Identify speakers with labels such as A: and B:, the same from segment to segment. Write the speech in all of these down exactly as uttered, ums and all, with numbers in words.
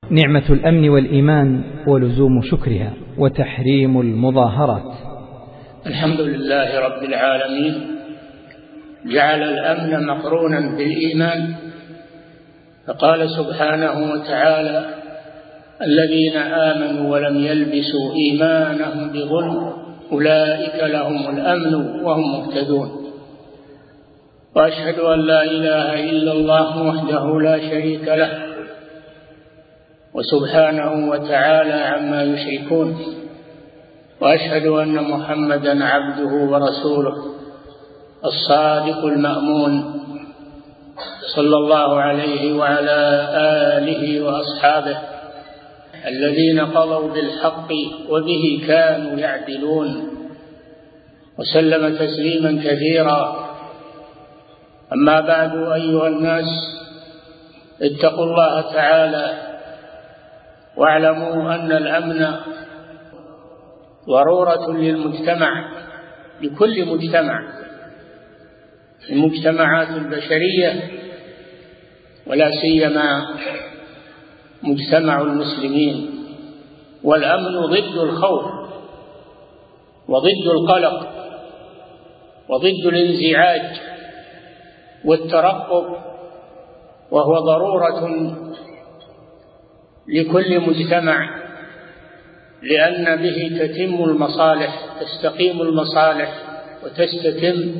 A: نعمة الأمن والإيمان ولزوم شكرها وتحريم المظاهرات.
B: الحمد لله رب العالمين، جعل الأمن مقرونا بالإيمان، فقال سبحانه وتعالى: الذين آمنوا ولم يلبسوا إيمانهم بظلم أولئك لهم الأمن وهم مهتدون. وأشهد أن لا إله إلا الله وحده لا شريك له وسبحانه وتعالى عما يشركون، وأشهد أن محمدا عبده ورسوله الصادق المأمون صلى الله عليه وعلى آله وأصحابه الذين قضوا بالحق وبه كانوا يعدلون، وسلم تسليما كثيرا. أما بعد، أيها الناس، اتقوا الله تعالى واعلموا أن الأمن ضرورة للمجتمع، لكل مجتمع، المجتمعات البشرية، ولا سيما مجتمع المسلمين. والأمن ضد الخوف وضد القلق وضد الانزعاج والترقب، وهو ضرورة لكل مجتمع، لأن به تتم المصالح، تستقيم المصالح وتستتم،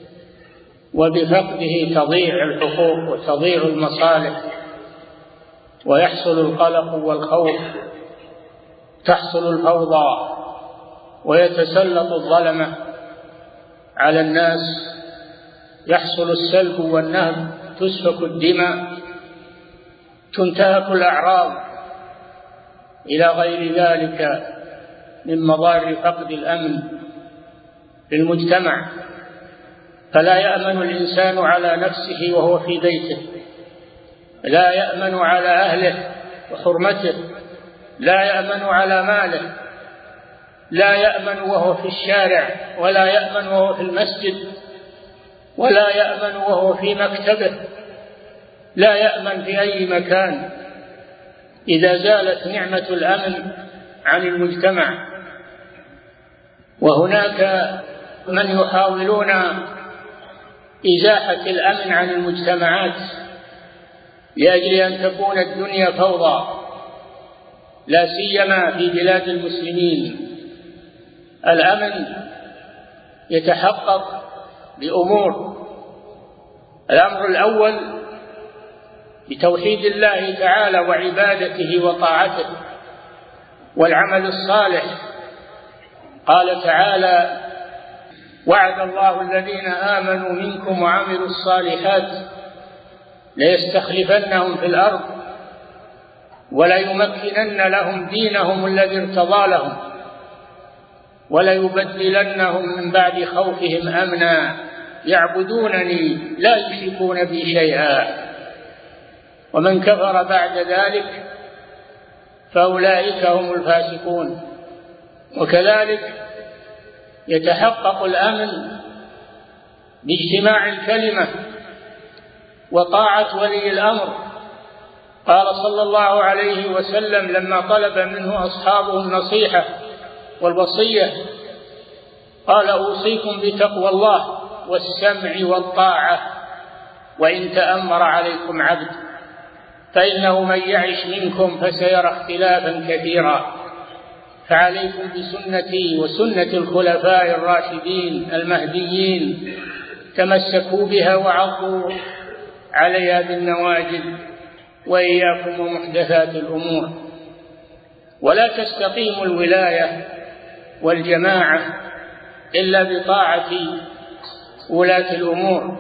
B: وبفقده تضيع الحقوق وتضيع المصالح، ويحصل القلق والخوف، تحصل الفوضى، ويتسلط الظلمة على الناس، يحصل السلب والنهب، تسفك الدماء، تنتهك الأعراض، إلى غير ذلك من مضار فقد الأمن للمجتمع. فلا يأمن الإنسان على نفسه وهو في بيته، لا يأمن على أهله وحرمته، لا يأمن على ماله، لا يأمن وهو في الشارع، ولا يأمن وهو في المسجد، ولا يأمن وهو في مكتبه، لا يأمن في أي مكان إذا زالت نعمة الأمن عن المجتمع. وهناك من يحاولون إزاحة الأمن عن المجتمعات لأجل أن تكون الدنيا فوضى، لا سيما في بلاد المسلمين. الأمن يتحقق بأمور: الأمر الأول بتوحيد الله تعالى وعبادته وطاعته والعمل الصالح. قال تعالى: وعد الله الذين آمنوا منكم وعملوا الصالحات ليستخلفنهم في الأرض وليمكنن لهم دينهم الذي ارتضى لهم وليبدلنهم من بعد خوفهم أمنا يعبدونني لا يشركون بي شيئا ومن كفر بعد ذلك فأولئك هم الفاسقون. وكذلك يتحقق الأمن باجتماع الكلمة وطاعة ولي الأمر. قال صلى الله عليه وسلم لما طلب منه أصحابه النصيحة والوصية، قال: أوصيكم بتقوى الله والسمع والطاعة وإن تأمر عليكم عبد، فإنه من يعش منكم فسيرى اختلافا كثيرا، فعليكم بسنتي وسنة الخلفاء الراشدين المهديين، تمسكوا بها وعضوا عليها بالنواجذ، وإياكم ومحدثات الأمور. ولا تستقيم الولاية والجماعة إلا بطاعة ولاة الأمور.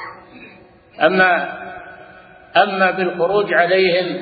B: أما أما بالخروج عليهم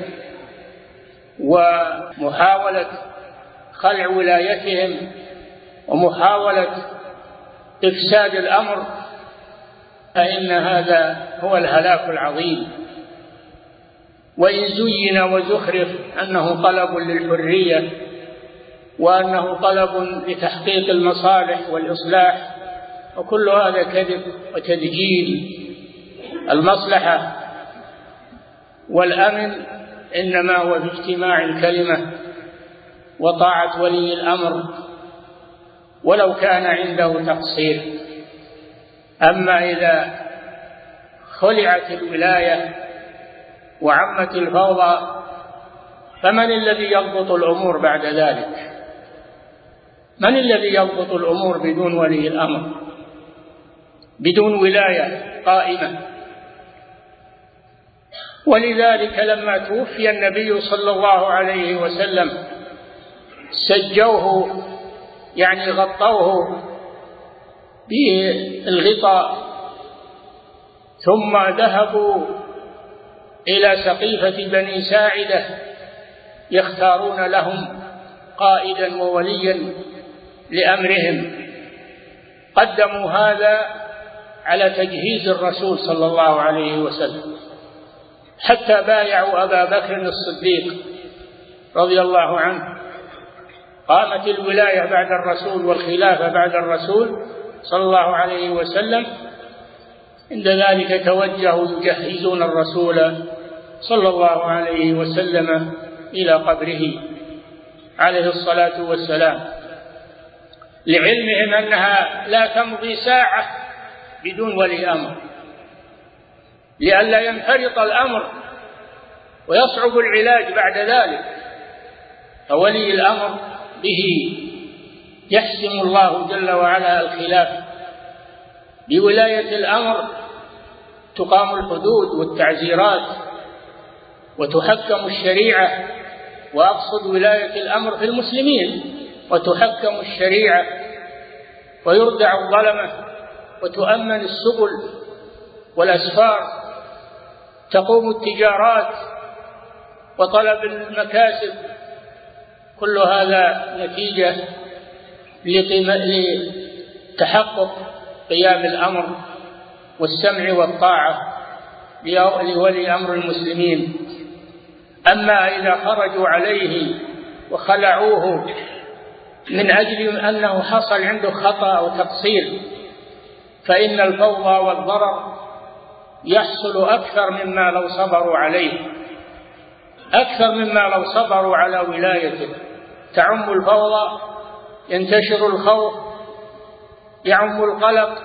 B: ومحاولة خلع ولايتهم ومحاولة إفساد الأمر فإن هذا هو الهلاك العظيم. وإن زين وزخرف أنه طلب للحرية وأنه طلب لتحقيق المصالح والإصلاح، وكل هذا كذب وتدجيل. المصلحة والأمن إنما هو في اجتماع الكلمة وطاعة ولي الأمر ولو كان عنده تقصير. أما إذا خلعت الولاية وعمت الفوضى فمن الذي يضبط الأمور بعد ذلك؟ من الذي يضبط الأمور بدون ولي الأمر، بدون ولاية قائمة؟ ولذلك لما توفي النبي صلى الله عليه وسلم سجوه، يعني غطوه بالغطاء، ثم ذهبوا إلى سقيفة بني ساعدة يختارون لهم قائدا ووليا لأمرهم. قدموا هذا على تجهيز الرسول صلى الله عليه وسلم، حتى بايعوا أبا بكر الصديق رضي الله عنه. قامت الولاية بعد الرسول والخلافة بعد الرسول صلى الله عليه وسلم. عند ذلك توجهوا يجهزون الرسول صلى الله عليه وسلم إلى قبره عليه الصلاة والسلام، لعلمهم أنها لا تمضي ساعة بدون ولي أمر، لئلا ينفرط الأمر ويصعب العلاج بعد ذلك. فولي الأمر به يحسم الله جل وعلا الخلاف. بولاية الأمر تقام الحدود والتعزيرات وتحكم الشريعة، وأقصد ولاية الأمر في المسلمين، وتحكم الشريعة ويردع الظلمة وتؤمن السبل والأسفار، تقوم التجارات وطلب المكاسب. كل هذا نتيجة لتحقق قيام الأمر والسمع والطاعة لولي أمر المسلمين. أما إذا خرجوا عليه وخلعوه من أجل أنه حصل عنده خطأ أو تقصير فإن الفوضى والضرر يحصل أكثر مما لو صبروا عليه، أكثر مما لو صبروا على ولايته. تعم الفوضى، ينتشر الخوف، يعم القلق.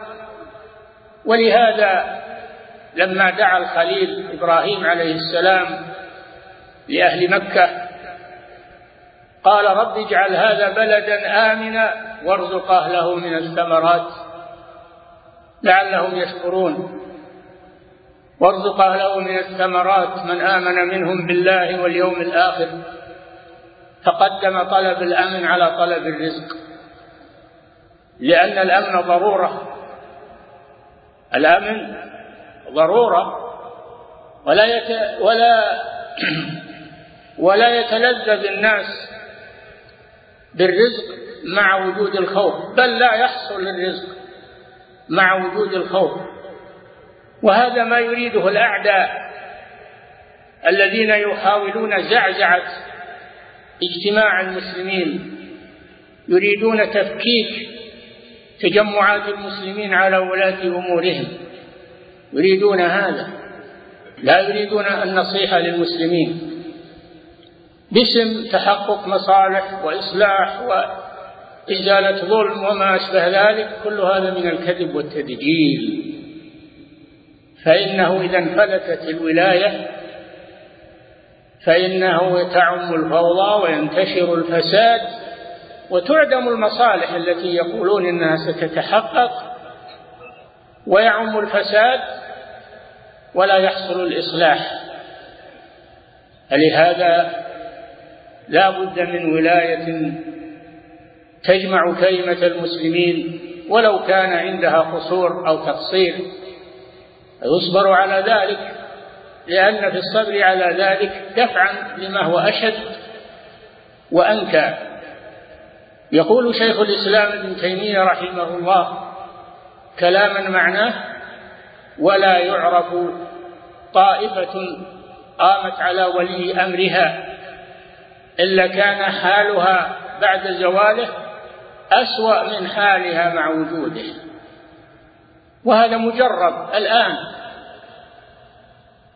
B: ولهذا لما دعا الخليل إبراهيم عليه السلام لأهل مكة قال رب اجعل هذا بلدا آمنا وارزق أهله من الثمرات لعلهم يشكرون. وارزق أهله من الثمرات من آمن منهم بالله واليوم الآخر، فقدم طلب الأمن على طلب الرزق، لأن الأمن ضرورة، الأمن ضرورة، ولا يت... ولا ولا يتلذذ الناس بالرزق مع وجود الخوف، بل لا يحصل الرزق مع وجود الخوف. وهذا ما يريده الأعداء الذين يحاولون زعزعة اجتماع المسلمين، يريدون تفكيك تجمعات المسلمين على ولاة أمورهم، يريدون هذا، لا يريدون النصيحة للمسلمين باسم تحقق مصالح وإصلاح وإزالة ظلم وما أشبه ذلك. كل هذا من الكذب والتدجيل. فإنه إذا انفلتت الولاية فإنه تعم الفوضى وينتشر الفساد وتعدم المصالح التي يقولون إنها ستتحقق، ويعم الفساد ولا يحصل الإصلاح. فلهذا لا بد من ولاية تجمع كلمة المسلمين ولو كان عندها قصور أو تقصير، يصبر على ذلك، لأن في الصبر على ذلك دفعا لما هو أشد وأنكى. يقول شيخ الإسلام ابن تيمية رحمه الله كلاما معناه: ولا يعرف طائفة قامت على ولي أمرها إلا كان حالها بعد زواله أسوأ من حالها مع وجوده. وهذا مجرب الآن،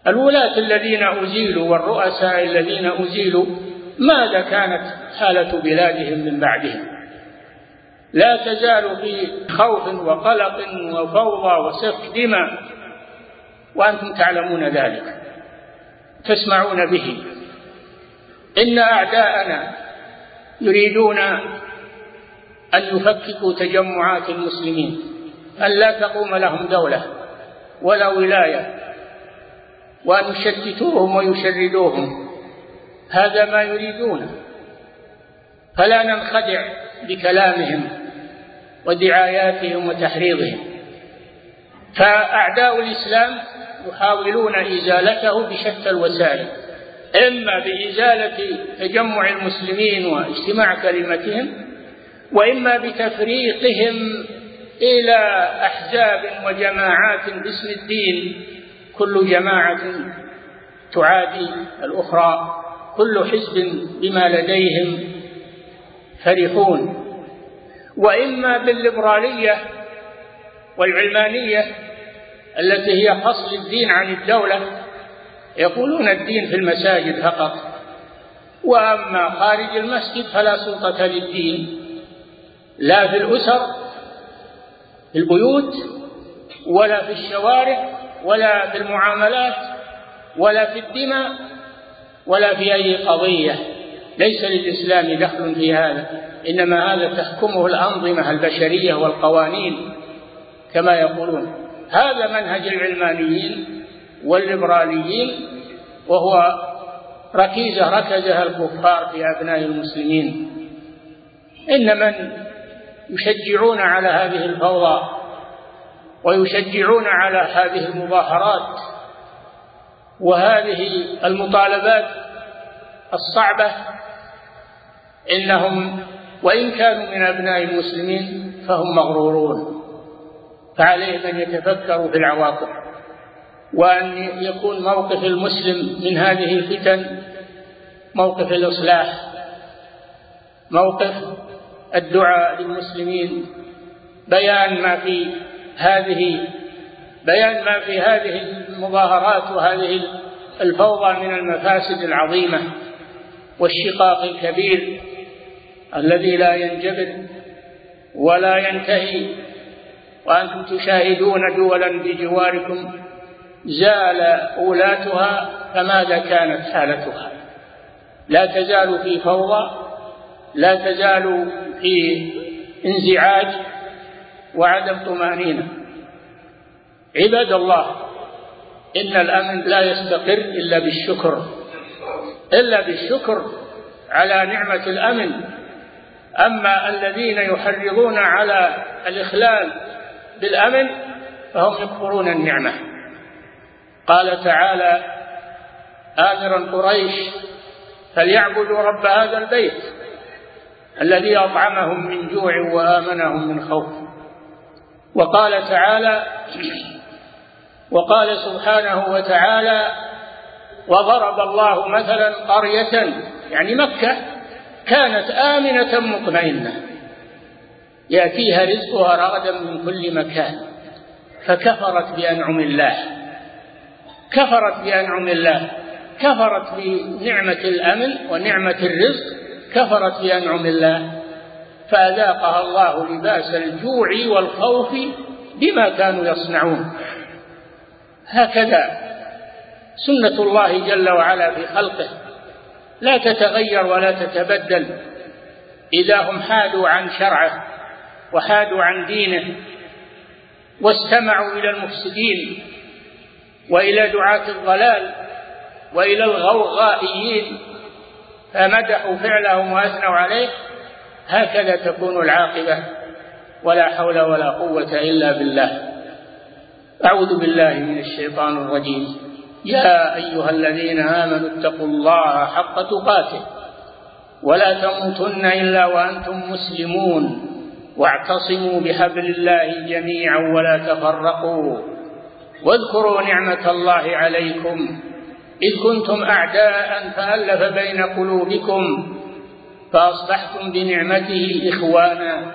B: الولاة الذين أزيلوا والرؤساء الذين أزيلوا ماذا كانت حالة بلادهم من بعدهم؟ لا تزال في خوف وقلق وفوضى وسفك دماء، وأنتم تعلمون ذلك، تسمعون به. إن أعداءنا يريدون أن يفككوا تجمعات المسلمين، أن لا تقوم لهم دولة ولا ولاية، وأن يشتتوهم ويشردوهم. هذا ما يريدون، فلا ننخدع بكلامهم ودعاياتهم وتحريضهم. فأعداء الإسلام يحاولون إزالته بشتى الوسائل، إما بإزالة تجمع المسلمين واجتماع كلمتهم، وإما بتفريقهم إلى أحزاب وجماعات باسم الدين، كل جماعة تعادي الأخرى، كل حزب بما لديهم فرحون، وإما بالليبرالية والعلمانية التي هي فصل الدين عن الدولة. يقولون الدين في المساجد فقط، وأما خارج المسجد فلا سلطة للدين، لا في الأسر في البيوت ولا في الشوارع ولا في المعاملات ولا في الدماء ولا في أي قضية. ليس للإسلام دخل في هذا، إنما هذا تحكمه الأنظمة البشرية والقوانين كما يقولون. هذا منهج العلمانيين والليبراليين، وهو ركيزة ركزها الكفار في أبناء المسلمين. إن من يشجعون على هذه الفوضى ويشجعون على هذه المظاهرات وهذه المطالبات الصعبة، إنهم وإن كانوا من أبناء المسلمين فهم مغرورون. فعليهم أن يتفكروا في العواقب، وأن يكون موقف المسلم من هذه الفتن موقف الإصلاح، موقف الدعاء للمسلمين، بيان ما في هذه بيان ما في هذه المظاهرات وهذه الفوضى من المفاسد العظيمة والشقاق الكبير الذي لا ينجبر ولا ينتهي. وأنتم تشاهدون دولا بجواركم زال أولاتها، فماذا كانت حالتها؟ لا تزال في فوضى، لا تزال في انزعاج وعدم طمأنينة. عباد الله، إن الأمن لا يستقر إلا بالشكر، إلا بالشكر على نعمة الأمن. أما الذين يحرضون على الإخلال بالأمن فهم يكفرون النعمة. قال تعالى آمرا قريش فليعبدوا رب هذا البيت الذي أطعمهم من جوع وآمنهم من خوف. وقال تعالى وقال سبحانه وتعالى وضرب الله مثلا قرية، يعني مكة، كانت آمنة مطمئنة يأتيها رزقها رغدا من كل مكان فكفرت بأنعم الله كفرت بأنعم الله كفرت بنعمة الأمن ونعمة الرزق، كفرت بأنعم الله فأذاقها الله لباس الجوع والخوف بما كانوا يصنعون. هكذا سنة الله جل وعلا في خلقه، لا تتغير ولا تتبدل. إذا هم حادوا عن شرعه وحادوا عن دينه واستمعوا إلى المفسدين وإلى دعاة الضلال وإلى الغوغائيين فمدحوا فعلهم وأثنوا عليه، هكذا تكون العاقبة، ولا حول ولا قوة إلا بالله. أعوذ بالله من الشيطان الرجيم. يا أيها الذين آمنوا اتقوا الله حق تقاته ولا تموتن إلا وأنتم مسلمون واعتصموا بحبل الله جميعا ولا تفرقوا واذكروا نعمة الله عليكم إذ كنتم أعداء فألف بين قلوبكم فأصبحتم بنعمته إخوانا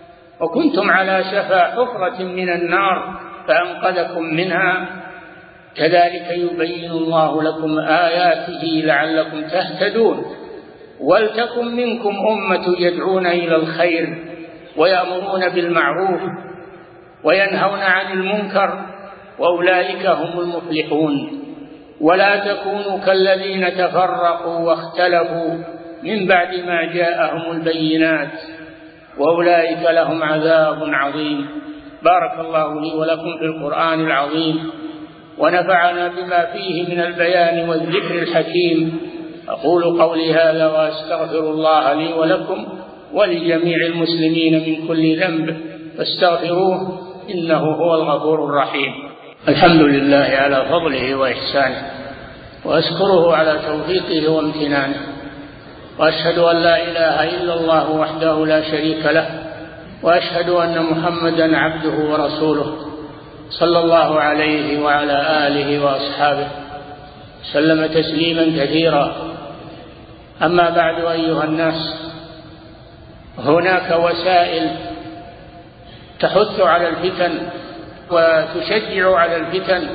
B: وكنتم على شفا حفرة من النار فأنقذكم منها كذلك يبين الله لكم آياته لعلكم تهتدون ولتكن منكم أمة يدعون إلى الخير ويأمرون بالمعروف وينهون عن المنكر وأولئك هم المفلحون ولا تكونوا كالذين تفرقوا واختلفوا من بعد ما جاءهم البينات وأولئك لهم عذاب عظيم. بارك الله لي ولكم في القرآن العظيم ونفعنا بما فيه من البيان والذكر الحكيم. أقول قولي هذا وأستغفر الله لي ولكم ولجميع المسلمين من كل ذنب فاستغفروه إنه هو الغفور الرحيم. الحمد لله على فضله وإحسانه وأشكره على توفيقه وامتنانه وأشهد أن لا إله إلا الله وحده لا شريك له وأشهد أن محمدا عبده ورسوله صلى الله عليه وعلى آله وأصحابه سلم تسليما كثيرا. أما بعد أيها الناس، هناك وسائل تحث على الفتن وتشجع على الفتن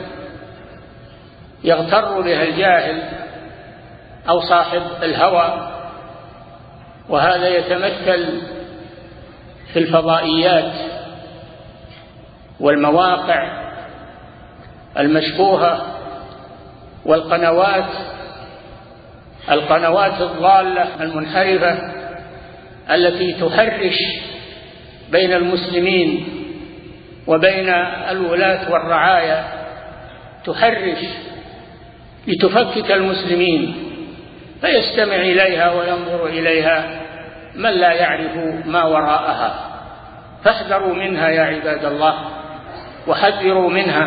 B: يغتر بها الجاهل أو صاحب الهوى، وهذا يتمثل في الفضائيات والمواقع المشبوهة والقنوات القنوات الضالة المنحرفة التي تحرش بين المسلمين وبين الولاة والرعايا، تحرش لتفكك المسلمين، فيستمع إليها وينظر إليها من لا يعرف ما وراءها. فاحذروا منها يا عباد الله وحذروا منها،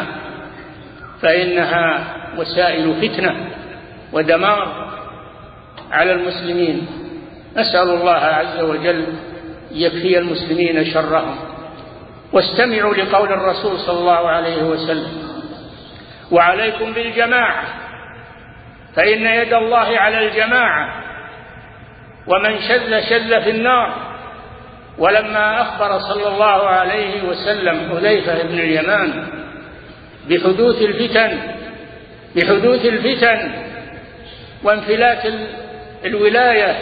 B: فإنها وسائل فتنة ودمار على المسلمين. نسأل الله عز وجل يكفي المسلمين شرهم. واستمعوا لقول الرسول صلى الله عليه وسلم: وعليكم بالجماعة فإن يد الله على الجماعة ومن شذ شذ في النار. ولما أخبر صلى الله عليه وسلم حذيفة بن اليمان بحدوث الفتن بحدوث الفتن وانفلات الولاية،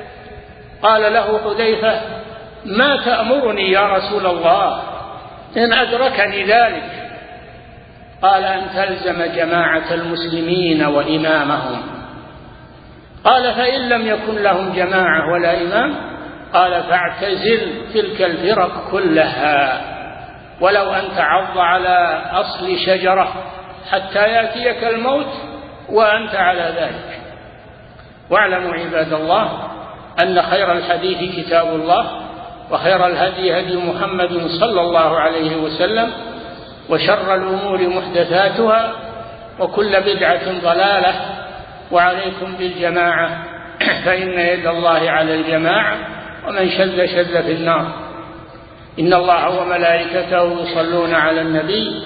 B: قال له حذيفة: ما تأمرني يا رسول الله إن أدركني ذلك؟ قال: أن تلزم جماعة المسلمين وإمامهم. قال: فإن لم يكن لهم جماعة ولا إمام؟ قال: فاعتزل تلك الفرق كلها، ولو أن تعض على أصل شجرة حتى يأتيك الموت وأنت على ذلك. واعلموا عباد الله أن خير الحديث كتاب الله، وخير الهدي هدي محمد صلى الله عليه وسلم، وشر الأمور محدثاتها، وكل بدعة ضلالة. وعليكم بالجماعة فإن يد الله على الجماعة ومن شذ شذ في النار. إن الله وملائكته يصلون على النبي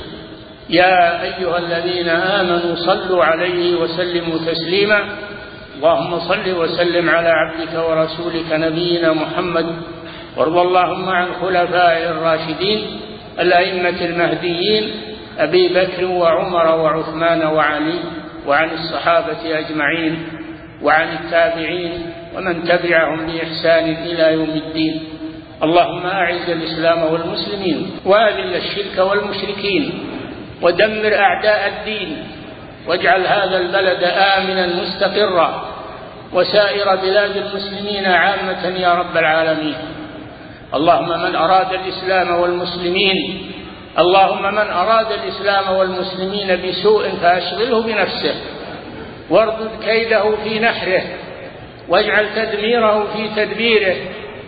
B: يا أيها الذين آمنوا صلوا عليه وسلموا تسليما. اللهم صل وسلم على عبدك ورسولك نبينا محمد، وارض اللهم عن خلفائه الراشدين الأئمة المهديين أبي بكر وعمر وعثمان وعلي، وعن الصحابة أجمعين، وعن التابعين ومن تبعهم بإحسان إلى يوم الدين. اللهم أعز الإسلام والمسلمين، وأذل الشرك والمشركين، ودمر أعداء الدين، واجعل هذا البلد آمنا مستقرا، وسائر بلاد المسلمين عامة يا رب العالمين. اللهم من أراد الإسلام والمسلمين اللهم من أراد الإسلام والمسلمين بسوء فأشغله بنفسه، واردد كيده في نحره، واجعل تدميره في تدبيره،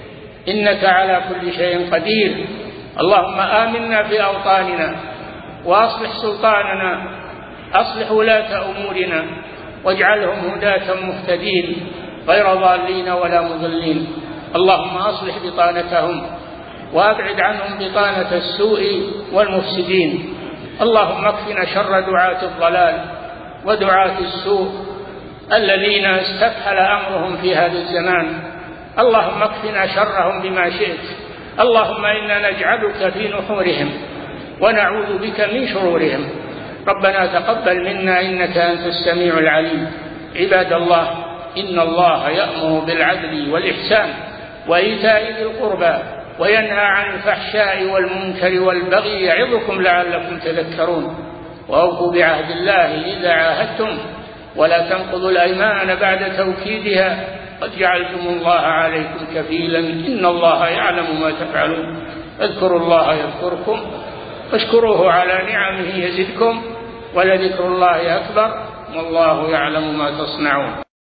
B: إنك على كل شيء قدير. اللهم آمنا في أوطاننا، وأصلح سلطاننا، أصلح ولاة أمورنا، واجعلهم هداة مهتدين غير ضالين ولا مضلين. اللهم أصلح بطانتهم، وأبعد عنهم بطانة السوء والمفسدين. اللهم اكفنا شر دعاة الضلال ودعاة السوء الذين استفحل أمرهم في هذا الزمان. اللهم اكفنا شرهم بما شئت. اللهم إنا نجعلك في نحورهم ونعوذ بك من شرورهم. ربنا تقبل منا إنك أنت السميع العليم. عباد الله، إن الله يأمر بالعدل والإحسان وإيتاء ذي القربى وينهى عن الفحشاء والمنكر والبغي يعظكم لعلكم تذكرون. وأوفوا بعهد الله إذا عاهدتم ولا تنقضوا الأيمان بعد توكيدها قد جعلتم الله عليكم كفيلا إن الله يعلم ما تفعلون. اذكروا الله يذكركم واشكروه على نعمه يزدكم ولذكر الله أكبر والله يعلم ما تصنعون.